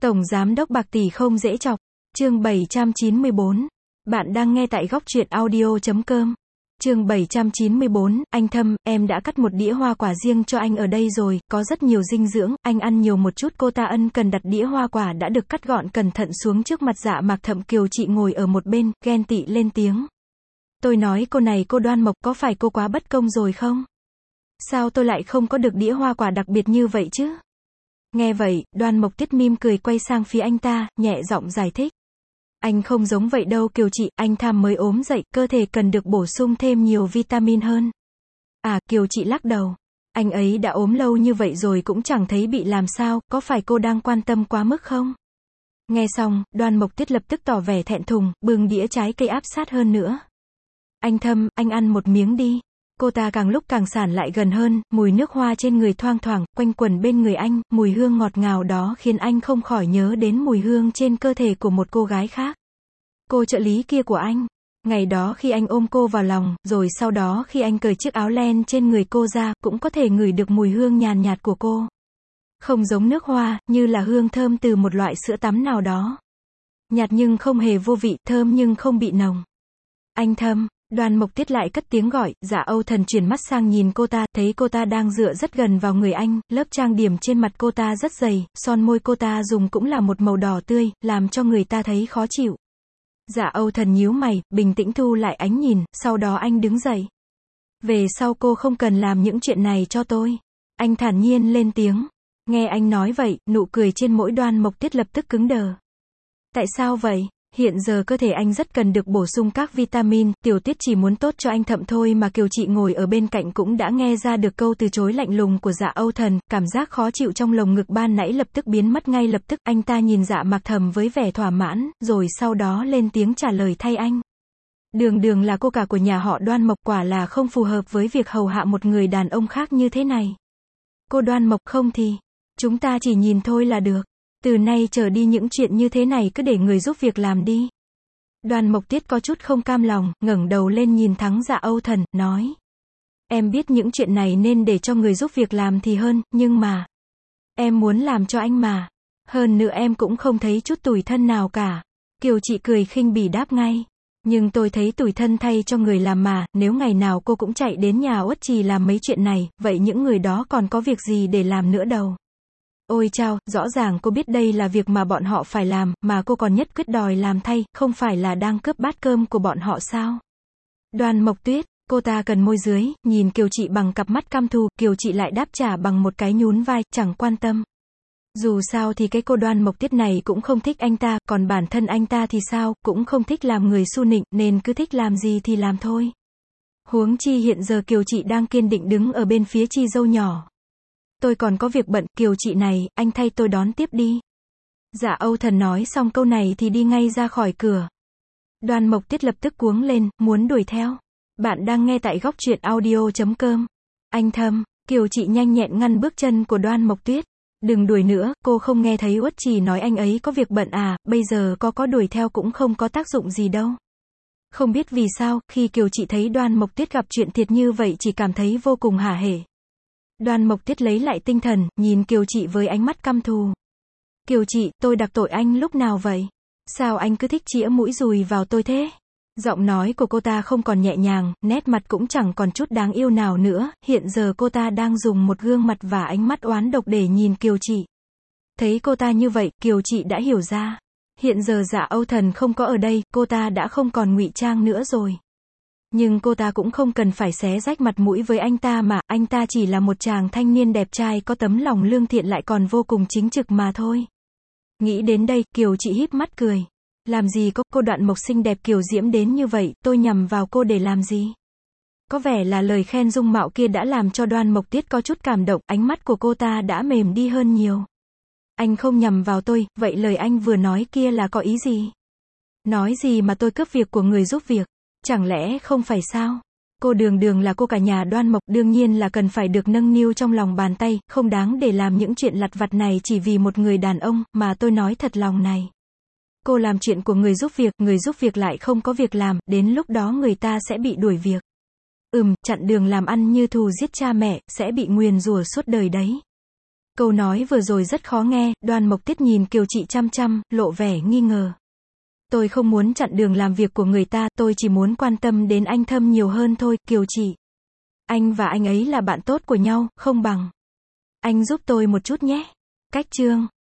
Tổng giám đốc bạc tỷ không dễ chọc. Chương 794. Bạn đang nghe tại góc truyện audio.com. Chương 794, anh Thâm, em đã cắt một đĩa hoa quả riêng cho anh ở đây rồi, có rất nhiều dinh dưỡng, anh ăn nhiều một chút. Cô ta ân cần đặt đĩa hoa quả đã được cắt gọn cẩn thận xuống trước mặt Dạ Mạc Thậm. Kiều Chị ngồi ở một bên, ghen tị lên tiếng. Tôi nói cô này, cô Đoan Mộc, có phải cô quá bất công rồi không? Sao tôi lại không có được đĩa hoa quả đặc biệt như vậy chứ? Nghe vậy, Đoan Mộc Tiết mỉm cười quay sang phía anh ta, nhẹ giọng giải thích. Anh không giống vậy đâu Kiều Chị, anh Tham mới ốm dậy, cơ thể cần được bổ sung thêm nhiều vitamin hơn. À, Kiều Chị lắc đầu. Anh ấy đã ốm lâu như vậy rồi cũng chẳng thấy bị làm sao, có phải cô đang quan tâm quá mức không? Nghe xong, Đoan Mộc Tiết lập tức tỏ vẻ thẹn thùng, bưng đĩa trái cây áp sát hơn nữa. Anh Thâm, anh ăn một miếng đi. Cô ta càng lúc càng sản lại gần hơn, mùi nước hoa trên người thoang thoảng, quanh quẩn bên người anh, mùi hương ngọt ngào đó khiến anh không khỏi nhớ đến mùi hương trên cơ thể của một cô gái khác. Cô trợ lý kia của anh. Ngày đó khi anh ôm cô vào lòng, rồi sau đó khi anh cởi chiếc áo len trên người cô ra, cũng có thể ngửi được mùi hương nhàn nhạt của cô. Không giống nước hoa, như là hương thơm từ một loại sữa tắm nào đó. Nhạt nhưng không hề vô vị, thơm nhưng không bị nồng. Anh Thâm. Đoan Mộc Tiết lại cất tiếng gọi. Dạ Âu Thần chuyển mắt sang nhìn cô ta, thấy cô ta đang dựa rất gần vào người anh, lớp trang điểm trên mặt cô ta rất dày, son môi cô ta dùng cũng là một màu đỏ tươi, làm cho người ta thấy khó chịu. Dạ Âu Thần nhíu mày, bình tĩnh thu lại ánh nhìn, sau đó anh đứng dậy. Về sau cô không cần làm những chuyện này cho tôi. Anh thản nhiên lên tiếng. Nghe anh nói vậy, nụ cười trên mỗi Đoan Mộc Tiết lập tức cứng đờ. Tại sao vậy? Hiện giờ cơ thể anh rất cần được bổ sung các vitamin, Tiểu Tiết chỉ muốn tốt cho anh Thậm thôi mà. Kiều Chị ngồi ở bên cạnh cũng đã nghe ra được câu từ chối lạnh lùng của Dạ Âu Thần, cảm giác khó chịu trong lồng ngực ban nãy lập tức biến mất ngay lập tức. Anh ta nhìn Dạ Mạc Thầm với vẻ thỏa mãn, rồi sau đó lên tiếng trả lời thay anh. Đường đường là cô cả của nhà họ Đoan Mộc, quả là không phù hợp với việc hầu hạ một người đàn ông khác như thế này. Cô Đoan Mộc, không thì chúng ta chỉ nhìn thôi là được. Từ nay trở đi những chuyện như thế này cứ để người giúp việc làm đi. Đoan Mộc Tiết có chút không cam lòng, ngẩng đầu lên nhìn thẳng Dạ Âu Thần, nói. Em biết những chuyện này nên để cho người giúp việc làm thì hơn, nhưng mà em muốn làm cho anh mà. Hơn nữa em cũng không thấy chút tủi thân nào cả. Kiều Chị cười khinh bỉ đáp ngay. Nhưng tôi thấy tủi thân thay cho người làm mà, nếu ngày nào cô cũng chạy đến nhà Uất Trì làm mấy chuyện này, vậy những người đó còn có việc gì để làm nữa đâu. Ôi chao, rõ ràng cô biết đây là việc mà bọn họ phải làm, mà cô còn nhất quyết đòi làm thay, không phải là đang cướp bát cơm của bọn họ sao? Đoan Mộc Tuyết, cô ta cần môi dưới, nhìn Kiều Chị bằng cặp mắt căm thù. Kiều Chị lại đáp trả bằng một cái nhún vai, chẳng quan tâm. Dù sao thì cái cô Đoan Mộc Tiết này cũng không thích anh ta, còn bản thân anh ta thì sao, cũng không thích làm người su nịnh, nên cứ thích làm gì thì làm thôi. Huống chi hiện giờ Kiều Chị đang kiên định đứng ở bên phía chị dâu nhỏ. Tôi còn có việc bận, Kiều Chị này, anh thay tôi đón tiếp đi. Dạ Âu Thần nói xong câu này thì đi ngay ra khỏi cửa. Đoan Mộc Tiết lập tức cuống lên, muốn đuổi theo. Bạn đang nghe tại góc truyện audio.com. Anh Thâm. Kiều Chị nhanh nhẹn ngăn bước chân của Đoan Mộc Tuyết. Đừng đuổi nữa, cô không nghe thấy Uất Trì nói anh ấy có việc bận à, bây giờ có đuổi theo cũng không có tác dụng gì đâu. Không biết vì sao, khi Kiều Chị thấy Đoan Mộc Tuyết gặp chuyện thiệt như vậy chỉ cảm thấy vô cùng hả hể. Đoan Mộc Tuyết lấy lại tinh thần, nhìn Kiều Chị với ánh mắt căm thù. Kiều Chị, tôi đặc tội anh lúc nào vậy? Sao anh cứ thích chĩa mũi dùi vào tôi thế? Giọng nói của cô ta không còn nhẹ nhàng, nét mặt cũng chẳng còn chút đáng yêu nào nữa, hiện giờ cô ta đang dùng một gương mặt và ánh mắt oán độc để nhìn Kiều Chị. Thấy cô ta như vậy, Kiều Chị đã hiểu ra. Hiện giờ Dạ Âu Thần không có ở đây, cô ta đã không còn ngụy trang nữa rồi. Nhưng cô ta cũng không cần phải xé rách mặt mũi với anh ta mà, anh ta chỉ là một chàng thanh niên đẹp trai có tấm lòng lương thiện lại còn vô cùng chính trực mà thôi. Nghĩ đến đây, Kiều Chị híp mắt cười. Làm gì có, cô Đoạn Mộc xinh đẹp kiều diễm đến như vậy, tôi nhằm vào cô để làm gì? Có vẻ là lời khen dung mạo kia đã làm cho Đoan Mộc Tiết có chút cảm động, ánh mắt của cô ta đã mềm đi hơn nhiều. Anh không nhằm vào tôi, vậy lời anh vừa nói kia là có ý gì? Nói gì mà tôi cướp việc của người giúp việc? Chẳng lẽ không phải sao? Cô đường đường là cô cả nhà Đoan Mộc, đương nhiên là cần phải được nâng niu trong lòng bàn tay, không đáng để làm những chuyện lặt vặt này chỉ vì một người đàn ông, mà tôi nói thật lòng này. Cô làm chuyện của người giúp việc lại không có việc làm, đến lúc đó người ta sẽ bị đuổi việc. Chặn đường làm ăn như thù giết cha mẹ, sẽ bị nguyền rủa suốt đời đấy. Câu nói vừa rồi rất khó nghe, Đoan Mộc Tiết nhìn Kiều Chị chăm chăm, lộ vẻ nghi ngờ. Tôi không muốn chặn đường làm việc của người ta, tôi chỉ muốn quan tâm đến anh Thâm nhiều hơn thôi, Kiều Chị. Anh và anh ấy là bạn tốt của nhau, không bằng. Anh giúp tôi một chút nhé. Cách chương